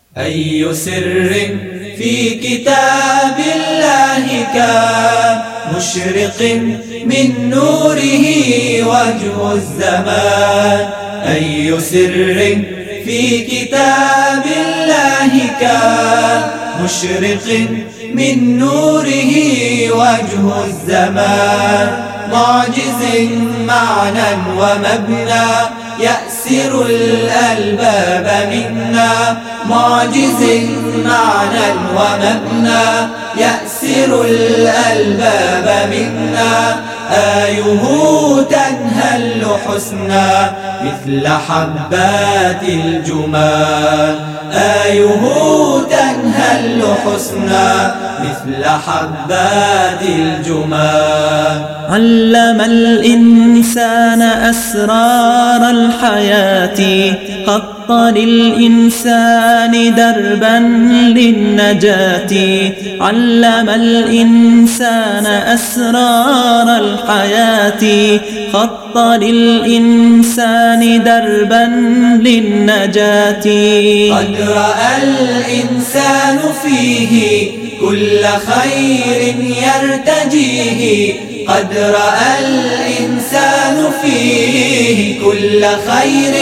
أي سر في كتاب الله كان مشرق من نوره وجه الزمان. أي سر في كتاب الله كان مشرق من نوره وجه الزمان. معجز معنى ومبنى يأسر الألباب منا. معجز معنى ومبنى يأسر الألباب منا. آيه تنهل حسنا مثل حبات الجمان. آيه تنهل حسنا مثل حبات الجمان. علم الإنسان أسرار الحياة خط للإنسان دربا للنجاة. علم الإنسان أسرار الحياة خط للإنسان دربا للنجاة. قد رأى الإنسان فيه كل خير يرتجيه. قد رأى الإنسان فيه كل خير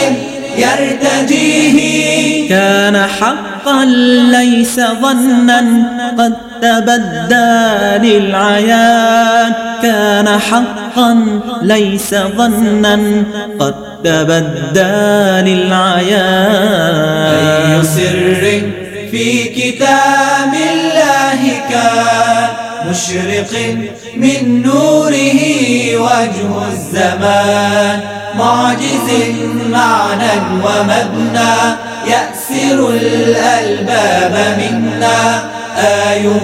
يرتجيه. كان حقا ليس ظنا قد تبدى للعيان. كان حقا ليس ظنا قد تبدى للعيان. أي سر في كتاب الله كان مشرق من نوره وجه الزمان. معجز معنى ومبنى يأسر الألباب منا. آيه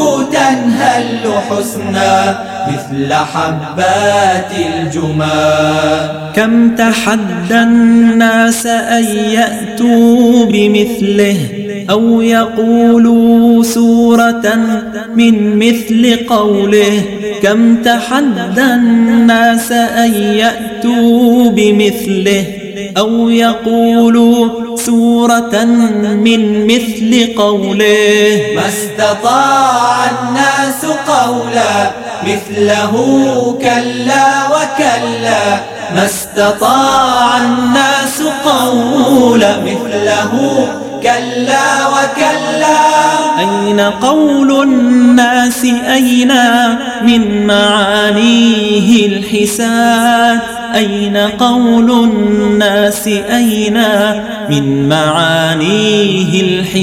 تنهل حسنا مثل حبات الجمان. كم تحدى الناس أن يأتوا بمثله أو يقولوا سورة من مثل قوله. كم تحدى الناس أن يأتوا بمثله أو يقولوا سورة من مثل قوله. ما استطاع الناس قولا مثله كلا وكلا. ما استطاع الناس قولا مثله كلا وكلا. أين قول الناس أين من معانيه الحسان. أين قول الناس أين من معانيه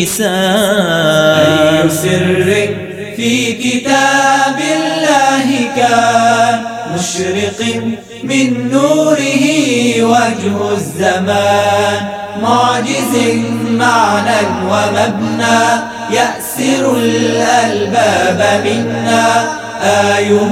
الحسان. أي سر في كتاب الله كان مشرق من نوره وجه الزمان. معجز معنى ومبنى يأسر الألباب منا. آيه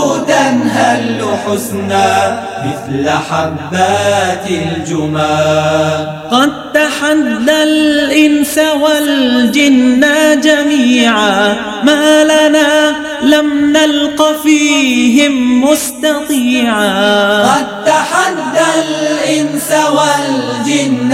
تنهل حسنا مثل حبات الجمان. قد تحدى الإنس والجن جميعا ما لنا لم نلق فيهم مستطيعا. قد تحدى الإنس والجن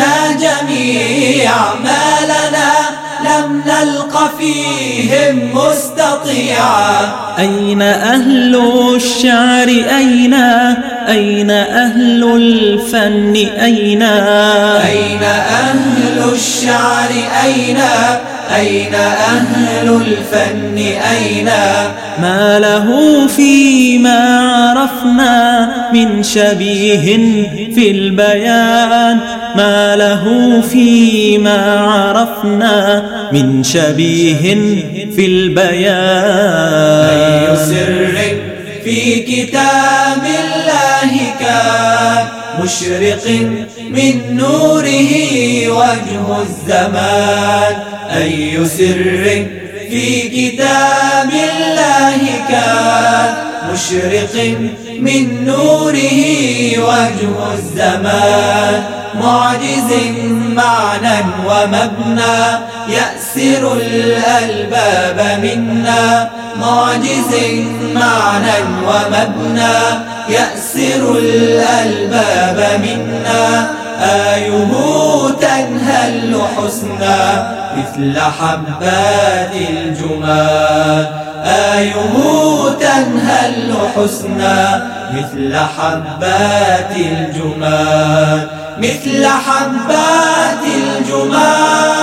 جميعا ما لنا لم نلق فيهم مستطيعا. أين أهل الشعر أين أين أهل الفن أين أين أهل الشعر أين أين أهل الفن أين. ما له فيما عرفنا من شبيه في البيان. ما له فيما عرفنا من شبيه في البيان. أي سر في كتاب الله كان مشرق من نوره وجه الزمان. أي سر في كتاب الله كان مشرق من نوره وجه الزمان. معجز معنى ومبنى يأسر الألباب منا. معجز معنى ومبنى يأسر الألباب منا. آيه تنهل حسنا مثل حبات الجمان، آيه تنهل حسنا مثل حبات الجمان، مثل حبات الجمان.